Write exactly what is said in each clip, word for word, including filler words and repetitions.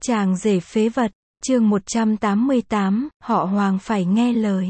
Chàng rể phế vật, chương một trăm tám mươi tám, họ Hoàng phải nghe lời.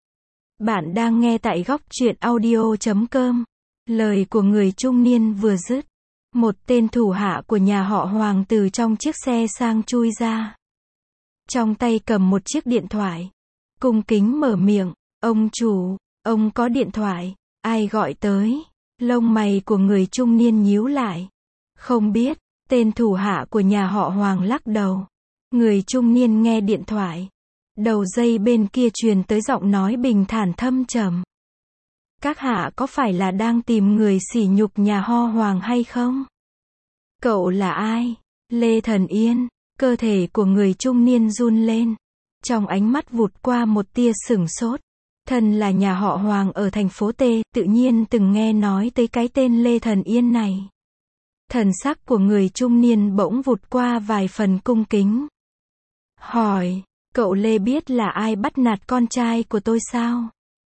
Bạn đang nghe tại góc truyện audio chấm com. Lời của người trung niên vừa dứt, một tên thủ hạ của nhà họ Hoàng từ trong chiếc xe sang chui ra. Trong tay cầm một chiếc điện thoại. Cung kính mở miệng, ông chủ, ông có điện thoại, ai gọi tới? Lông mày của người trung niên nhíu lại. Không biết. Tên thủ hạ của nhà họ Hoàng lắc đầu. Người trung niên nghe điện thoại. Đầu dây bên kia truyền tới giọng nói bình thản thâm trầm. Các hạ có phải là đang tìm người sỉ nhục nhà họ Hoàng hay không? Cậu là ai? Lê Thần Yên. Cơ thể của người trung niên run lên. Trong ánh mắt vụt qua một tia sửng sốt. Thần là nhà họ Hoàng ở thành phố T, tự nhiên từng nghe nói tới cái tên Lê Thần Yên này. Thần sắc của người trung niên bỗng vụt qua vài phần cung kính. Hỏi, cậu Lê biết là ai bắt nạt con trai của tôi sao?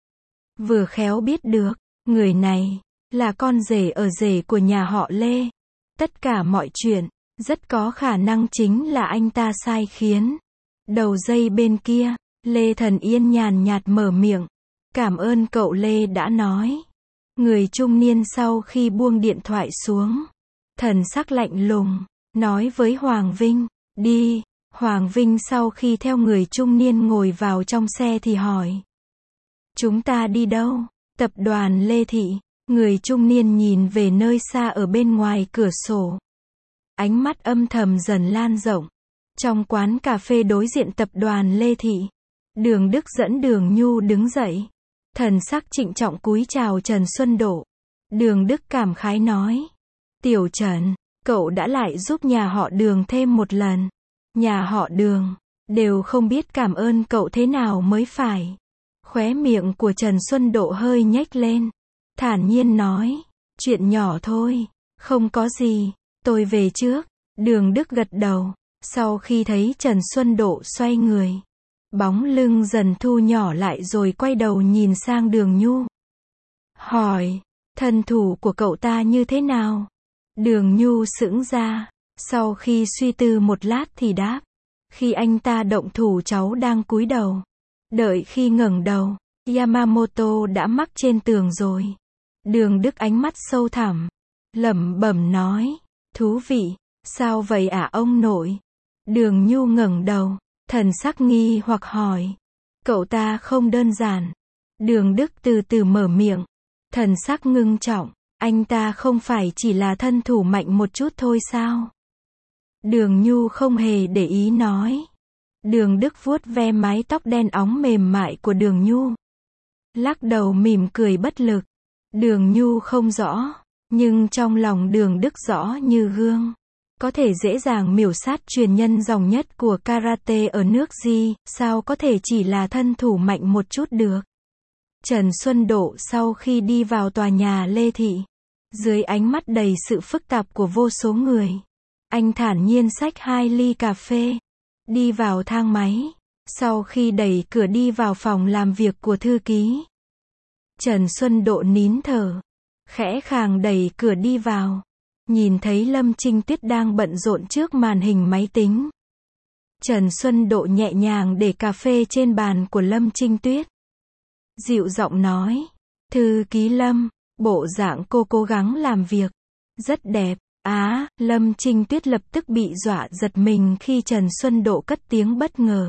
Vừa khéo biết được, người này là con rể ở rể của nhà họ Lê. Tất cả mọi chuyện, rất có khả năng chính là anh ta sai khiến. Đầu dây bên kia, Lê Thần Yên nhàn nhạt mở miệng. Cảm ơn cậu Lê đã nói. Người trung niên sau khi buông điện thoại xuống, thần sắc lạnh lùng, nói với Hoàng Vinh, đi. Hoàng Vinh sau khi theo người trung niên ngồi vào trong xe thì hỏi. Chúng ta đi đâu? Tập đoàn Lê Thị. Người trung niên nhìn về nơi xa ở bên ngoài cửa sổ. Ánh mắt âm thầm dần lan rộng. Trong quán cà phê đối diện tập đoàn Lê Thị, Đường Đức dẫn Đường Nhu đứng dậy. Thần sắc trịnh trọng cúi chào Trần Xuân Độ. Đường Đức cảm khái nói. Tiểu Trần, cậu đã lại giúp nhà họ Đường thêm một lần. Nhà họ Đường đều không biết cảm ơn cậu thế nào mới phải. Khóe miệng của Trần Xuân Độ hơi nhếch lên. Thản nhiên nói. Chuyện nhỏ thôi. Không có gì. Tôi về trước. Đường Đức gật đầu. Sau khi thấy Trần Xuân Độ xoay người, bóng lưng dần thu nhỏ lại rồi quay đầu nhìn sang Đường Nhu. Hỏi. Thân thủ của cậu ta như thế nào? Đường Nhu sững ra. Sau khi suy tư một lát thì đáp. Khi anh ta động thủ cháu đang cúi đầu. Đợi khi ngẩng đầu, Yamamoto đã mắc trên tường rồi. Đường Đức ánh mắt sâu thẳm, lẩm bẩm nói. Thú vị. Sao vậy ạ ông nội? Đường Nhu ngẩng đầu, thần sắc nghi hoặc hỏi. Cậu ta không đơn giản. Đường Đức từ từ mở miệng, thần sắc ngưng trọng. Anh ta không phải chỉ là thân thủ mạnh một chút thôi sao? Đường Nhu không hề để ý nói. Đường Đức vuốt ve mái tóc đen óng mềm mại của Đường Nhu. Lắc đầu mỉm cười bất lực. Đường Nhu không rõ, nhưng trong lòng Đường Đức rõ như gương. Có thể dễ dàng miểu sát truyền nhân dòng nhất của karate ở nước Di, sao có thể chỉ là thân thủ mạnh một chút được. Trần Xuân Độ sau khi đi vào tòa nhà Lê Thị, dưới ánh mắt đầy sự phức tạp của vô số người, anh thản nhiên xách hai ly cà phê, đi vào thang máy, sau khi đẩy cửa đi vào phòng làm việc của thư ký. Trần Xuân Độ nín thở, khẽ khàng đẩy cửa đi vào, nhìn thấy Lâm Trinh Tuyết đang bận rộn trước màn hình máy tính. Trần Xuân Độ nhẹ nhàng để cà phê trên bàn của Lâm Trinh Tuyết. Dịu giọng nói, thư ký Lâm, bộ dạng cô cố gắng làm việc, rất đẹp. Á, Lâm Trinh Tuyết lập tức bị dọa giật mình khi Trần Xuân Độ cất tiếng bất ngờ.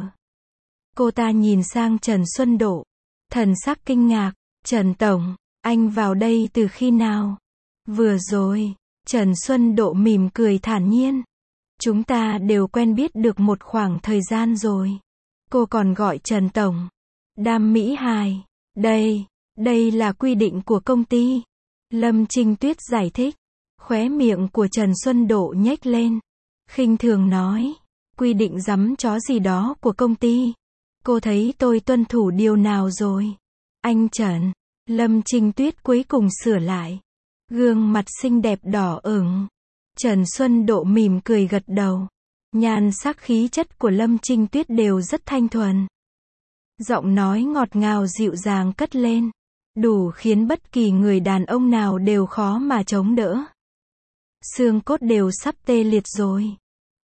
Cô ta nhìn sang Trần Xuân Độ, thần sắc kinh ngạc. Trần Tổng, anh vào đây từ khi nào? Vừa rồi. Trần Xuân Độ mỉm cười thản nhiên. Chúng ta đều quen biết được một khoảng thời gian rồi. Cô còn gọi Trần Tổng. Đam mỹ hài. Đây, đây là quy định của công ty. Lâm Trinh Tuyết giải thích. Khóe miệng của Trần Xuân Độ nhếch lên. Khinh thường nói. Quy định rắm chó gì đó của công ty. Cô thấy tôi tuân thủ điều nào rồi? Anh Trần. Lâm Trinh Tuyết cuối cùng sửa lại. Gương mặt xinh đẹp đỏ ửng. Trần Xuân Độ mỉm cười gật đầu. Nhan sắc khí chất của Lâm Trinh Tuyết đều rất thanh thuần. Giọng nói ngọt ngào dịu dàng cất lên. Đủ khiến bất kỳ người đàn ông nào đều khó mà chống đỡ. Xương cốt đều sắp tê liệt rồi.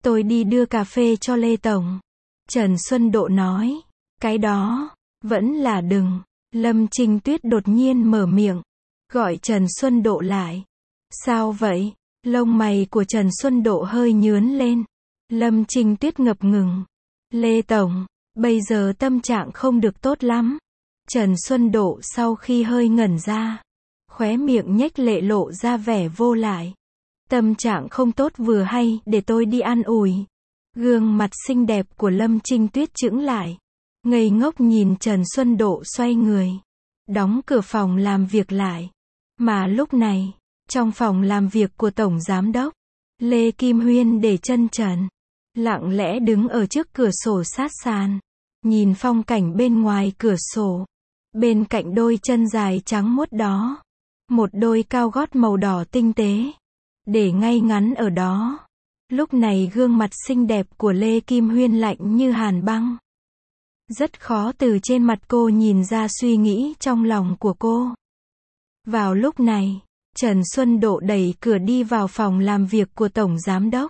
Tôi đi đưa cà phê cho Lê Tổng. Trần Xuân Độ nói. Cái đó, vẫn là đừng. Lâm Trinh Tuyết đột nhiên mở miệng, gọi Trần Xuân Độ lại. Sao vậy? Lông mày của Trần Xuân Độ hơi nhướn lên. Lâm Trinh Tuyết ngập ngừng. Lê Tổng, bây giờ tâm trạng không được tốt lắm. Trần Xuân Độ sau khi hơi ngẩn ra, khóe miệng nhếch lệ lộ ra vẻ vô lại. Tâm trạng không tốt vừa hay, để tôi đi an ủi. Gương mặt xinh đẹp của Lâm Trinh Tuyết chững lại, ngây ngốc nhìn Trần Xuân Độ xoay người, đóng cửa phòng làm việc lại. Mà lúc này, trong phòng làm việc của Tổng Giám Đốc, Lê Kim Huyên để chân trần, lặng lẽ đứng ở trước cửa sổ sát sàn, nhìn phong cảnh bên ngoài cửa sổ. Bên cạnh đôi chân dài trắng muốt đó, một đôi cao gót màu đỏ tinh tế, để ngay ngắn ở đó. Lúc này gương mặt xinh đẹp của Lê Kim Huyên lạnh như hàn băng. Rất khó từ trên mặt cô nhìn ra suy nghĩ trong lòng của cô. Vào lúc này, Trần Xuân Độ đẩy cửa đi vào phòng làm việc của Tổng Giám Đốc.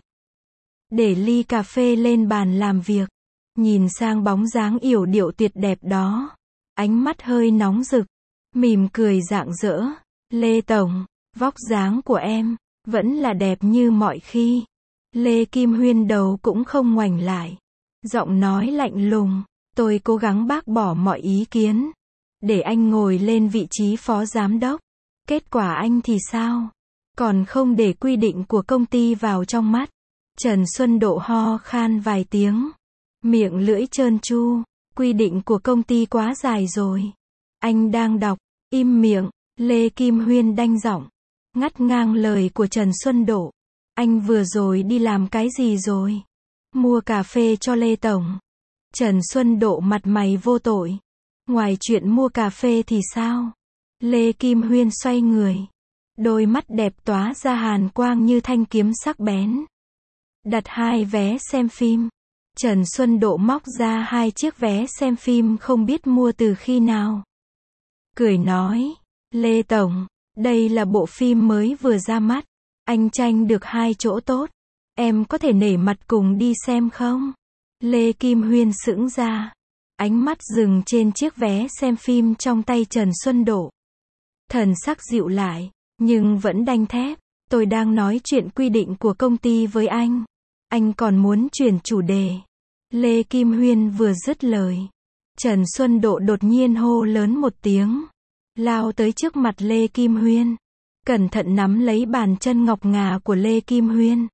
Để ly cà phê lên bàn làm việc, nhìn sang bóng dáng yểu điệu tuyệt đẹp đó, ánh mắt hơi nóng rực, mỉm cười rạng rỡ. Lê Tổng, vóc dáng của em vẫn là đẹp như mọi khi. Lê Kim Huyên đầu cũng không ngoảnh lại, giọng nói lạnh lùng. Tôi cố gắng bác bỏ mọi ý kiến, để anh ngồi lên vị trí phó giám đốc. Kết quả anh thì sao? Còn không để quy định của công ty vào trong mắt. Trần Xuân Độ ho khan vài tiếng, miệng lưỡi trơn tru. Quy định của công ty quá dài rồi. Anh đang đọc. Im miệng. Lê Kim Huyên đanh giọng, ngắt ngang lời của Trần Xuân Độ. Anh vừa rồi đi làm cái gì rồi? Mua cà phê cho Lê Tổng. Trần Xuân Độ mặt mày vô tội. Ngoài chuyện mua cà phê thì sao? Lê Kim Huyên xoay người, đôi mắt đẹp tóa ra hàn quang như thanh kiếm sắc bén. Đặt hai vé xem phim. Trần Xuân Độ móc ra hai chiếc vé xem phim không biết mua từ khi nào. Cười nói, Lê Tổng, đây là bộ phim mới vừa ra mắt. Anh tranh được hai chỗ tốt. Em có thể nể mặt cùng đi xem không? Lê Kim Huyên sững ra, ánh mắt dừng trên chiếc vé xem phim trong tay Trần Xuân Độ. Thần sắc dịu lại, nhưng vẫn đanh thép. Tôi đang nói chuyện quy định của công ty với anh. Anh còn muốn chuyển chủ đề. Lê Kim Huyên vừa dứt lời, Trần Xuân Độ đột nhiên hô lớn một tiếng, lao tới trước mặt Lê Kim Huyên, cẩn thận nắm lấy bàn chân ngọc ngà của Lê Kim Huyên.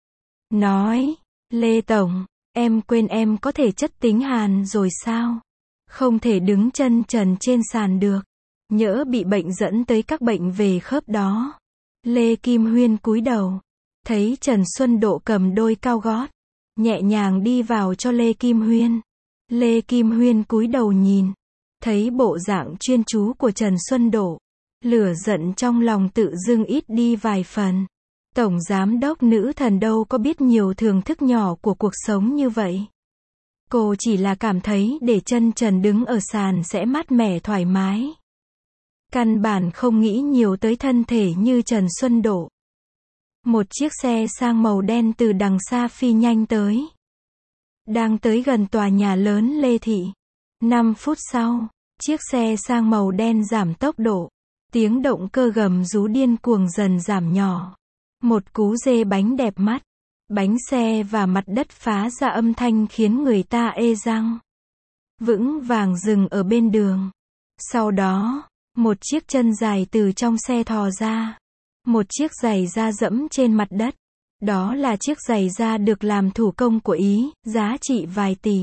Nói, Lê Tổng, em quên em có thể chất tính hàn rồi sao? Không thể đứng chân trần trên sàn được. Nhỡ bị bệnh dẫn tới các bệnh về khớp đó. Lê Kim Huyên cúi đầu, thấy Trần Xuân Độ cầm đôi cao gót, nhẹ nhàng đi vào cho Lê Kim Huyên. Lê Kim Huyên cúi đầu nhìn, thấy bộ dạng chuyên chú của Trần Xuân Độ, lửa giận trong lòng tự dưng ít đi vài phần. Tổng giám đốc nữ thần đâu có biết nhiều thưởng thức nhỏ của cuộc sống như vậy. Cô chỉ là cảm thấy để chân trần đứng ở sàn sẽ mát mẻ thoải mái. Căn bản không nghĩ nhiều tới thân thể như Trần Xuân Độ. Một chiếc xe sang màu đen từ đằng xa phi nhanh tới. Đang tới gần tòa nhà lớn Lê Thị. năm phút sau, chiếc xe sang màu đen giảm tốc độ. Tiếng động cơ gầm rú điên cuồng dần giảm nhỏ. Một cú dê bánh đẹp mắt. Bánh xe và mặt đất phá ra âm thanh khiến người ta ê răng. Vững vàng dừng ở bên đường. Sau đó, một chiếc chân dài từ trong xe thò ra. Một chiếc giày da dẫm trên mặt đất. Đó là chiếc giày da được làm thủ công của Ý, giá trị vài tỷ.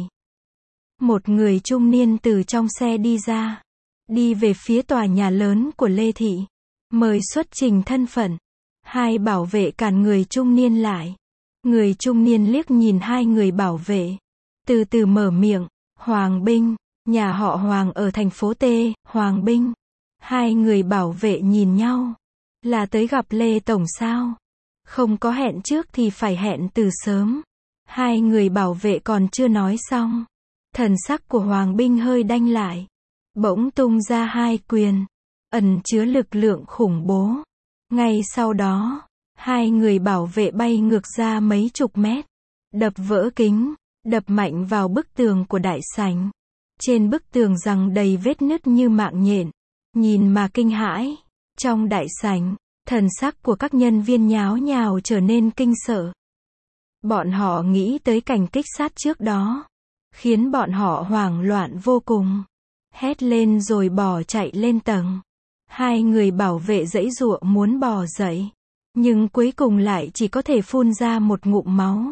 Một người trung niên từ trong xe đi ra. Đi về phía tòa nhà lớn của Lê Thị. Mời xuất trình thân phận. Hai bảo vệ cản người trung niên lại. Người trung niên liếc nhìn hai người bảo vệ. Từ từ mở miệng. Hoàng Binh, nhà họ Hoàng ở thành phố T, Hoàng Binh. Hai người bảo vệ nhìn nhau. Là tới gặp Lê Tổng sao? Không có hẹn trước thì phải hẹn từ sớm. Hai người bảo vệ còn chưa nói xong. Thần sắc của Hoàng Binh hơi đanh lại. Bỗng tung ra hai quyền. Ẩn chứa lực lượng khủng bố. Ngay sau đó, hai người bảo vệ bay ngược ra mấy chục mét. đập vỡ kính, đập mạnh vào bức tường của đại sảnh. Trên bức tường giằng đầy vết nứt như mạng nhện, nhìn mà kinh hãi. Trong đại sảnh, thần sắc của các nhân viên nháo nhào trở nên kinh sợ. Bọn họ nghĩ tới cảnh kích sát trước đó, khiến bọn họ hoảng loạn vô cùng. Hét lên rồi bỏ chạy lên tầng. Hai người bảo vệ giãy giụa muốn bò dậy, nhưng cuối cùng lại chỉ có thể phun ra một ngụm máu.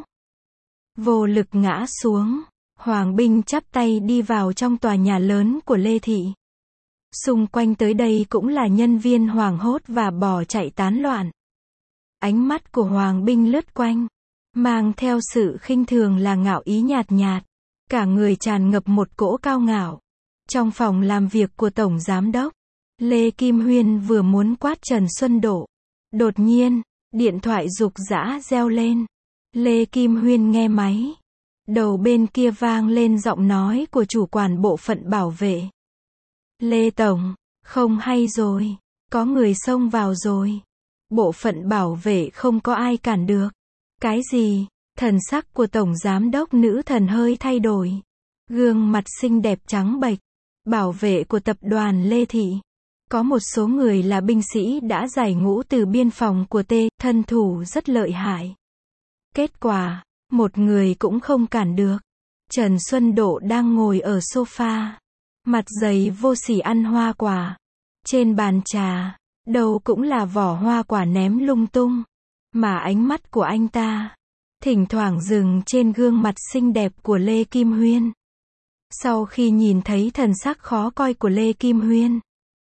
Vô lực ngã xuống, Hoàng Binh chắp tay đi vào trong tòa nhà lớn của Lê Thị. Xung quanh tới đây cũng là nhân viên hoảng hốt và bỏ chạy tán loạn. Ánh mắt của Hoàng Binh lướt quanh, mang theo sự khinh thường là ngạo ý nhạt nhạt. Cả người tràn ngập một cỗ cao ngạo. Trong phòng làm việc của Tổng Giám đốc, Lê Kim Huyên vừa muốn quát Trần Xuân Độ. Đột nhiên, điện thoại rục rã reo lên. Lê Kim Huyên nghe máy. Đầu bên kia vang lên giọng nói của chủ quản bộ phận bảo vệ. Lê Tổng, không hay rồi, có người xông vào rồi. Bộ phận bảo vệ không có ai cản được. Cái gì? Thần sắc của Tổng Giám đốc nữ thần hơi thay đổi. Gương mặt xinh đẹp trắng bệch. Bảo vệ của tập đoàn Lê Thị. Có một số người là binh sĩ đã giải ngũ từ biên phòng của T, thân thủ rất lợi hại. Kết quả, một người cũng không cản được. Trần Xuân Độ đang ngồi ở sofa, mặt dày vô sỉ ăn hoa quả. Trên bàn trà, đâu cũng là vỏ hoa quả ném lung tung. Mà ánh mắt của anh ta thỉnh thoảng dừng trên gương mặt xinh đẹp của Lê Kim Huyên. Sau khi nhìn thấy thần sắc khó coi của Lê Kim Huyên,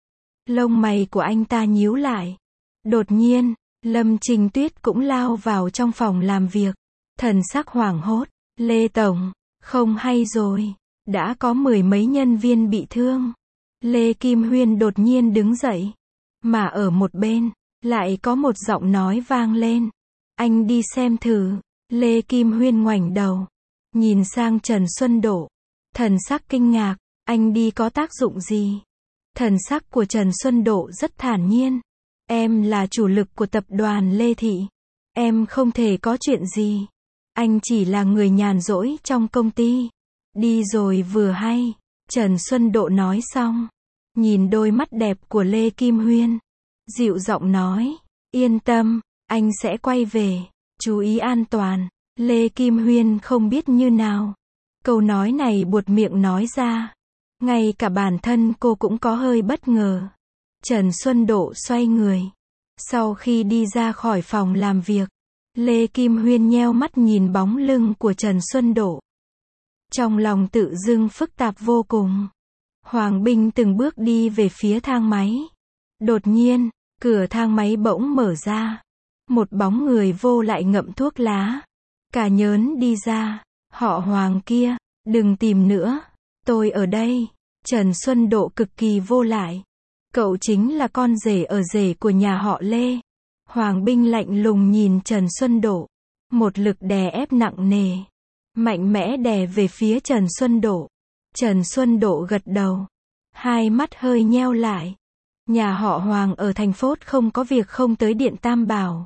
lông mày của anh ta nhíu lại. Đột nhiên, Lâm Trinh Tuyết cũng lao vào trong phòng làm việc. Thần sắc hoảng hốt. Lê Tổng, không hay rồi. Đã có mười mấy nhân viên bị thương. Lê Kim Huyên đột nhiên đứng dậy. Mà ở một bên, lại có một giọng nói vang lên. Anh đi xem thử. Lê Kim Huyên ngoảnh đầu, nhìn sang Trần Xuân Độ. Thần sắc kinh ngạc. Anh đi có tác dụng gì? Thần sắc của Trần Xuân Độ rất thản nhiên. Em là chủ lực của tập đoàn Lê Thị. Em không thể có chuyện gì. Anh chỉ là người nhàn rỗi trong công ty. Đi rồi vừa hay. Trần Xuân Độ nói xong, nhìn đôi mắt đẹp của Lê Kim Huyên, dịu giọng nói. Yên tâm, anh sẽ quay về. Chú ý an toàn. Lê Kim Huyên không biết như nào. Câu nói này buột miệng nói ra. Ngay cả bản thân cô cũng có hơi bất ngờ. Trần Xuân Độ xoay người. Sau khi đi ra khỏi phòng làm việc, Lê Kim Huyên nheo mắt nhìn bóng lưng của Trần Xuân Độ. Trong lòng tự dưng phức tạp vô cùng. Hoàng Binh từng bước đi về phía thang máy. Đột nhiên, cửa thang máy bỗng mở ra. Một bóng người vô lại ngậm thuốc lá. Cả nhớn đi ra. Họ Hoàng kia, đừng tìm nữa. Tôi ở đây. Trần Xuân Độ cực kỳ vô lại. Cậu chính là con rể ở rể của nhà họ Lê. Hoàng Binh lạnh lùng nhìn Trần Xuân Độ. Một lực đè ép nặng nề. Mạnh mẽ đè về phía Trần Xuân Độ. Trần Xuân Độ gật đầu. Hai mắt hơi nheo lại. Nhà họ Hoàng ở thành phố không có việc không tới Điện Tam Bảo.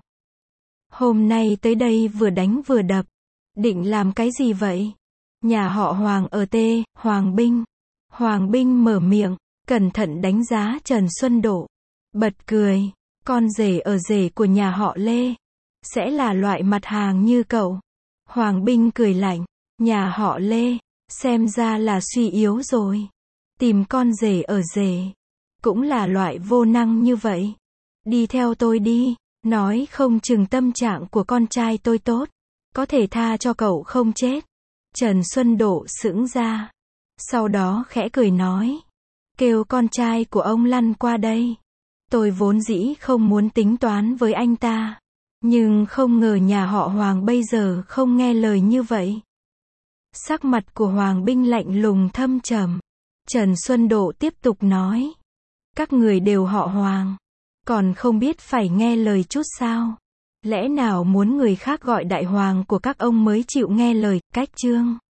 Hôm nay tới đây vừa đánh vừa đập. Định làm cái gì vậy? Nhà họ Hoàng ở T, Hoàng Binh. Hoàng Binh mở miệng, cẩn thận đánh giá Trần Xuân Độ. Bật cười, con rể ở rể của nhà họ Lê. Sẽ là loại mặt hàng như cậu. Hoàng Binh cười lạnh, nhà họ Lê, xem ra là suy yếu rồi. Tìm con rể ở rể, cũng là loại vô năng như vậy. Đi theo tôi đi, nói không chừng tâm trạng của con trai tôi tốt. Có thể tha cho cậu không chết. Trần Xuân Độ sững ra. Sau đó khẽ cười nói. Kêu con trai của ông lăn qua đây. Tôi vốn dĩ không muốn tính toán với anh ta. Nhưng không ngờ nhà họ Hoàng bây giờ không nghe lời như vậy. Sắc mặt của Hoàng Binh lạnh lùng thâm trầm. Trần Xuân Độ tiếp tục nói. Các người đều họ Hoàng. Còn không biết phải nghe lời chút sao? Lẽ nào muốn người khác gọi đại hoàng của các ông mới chịu nghe lời, cách chương.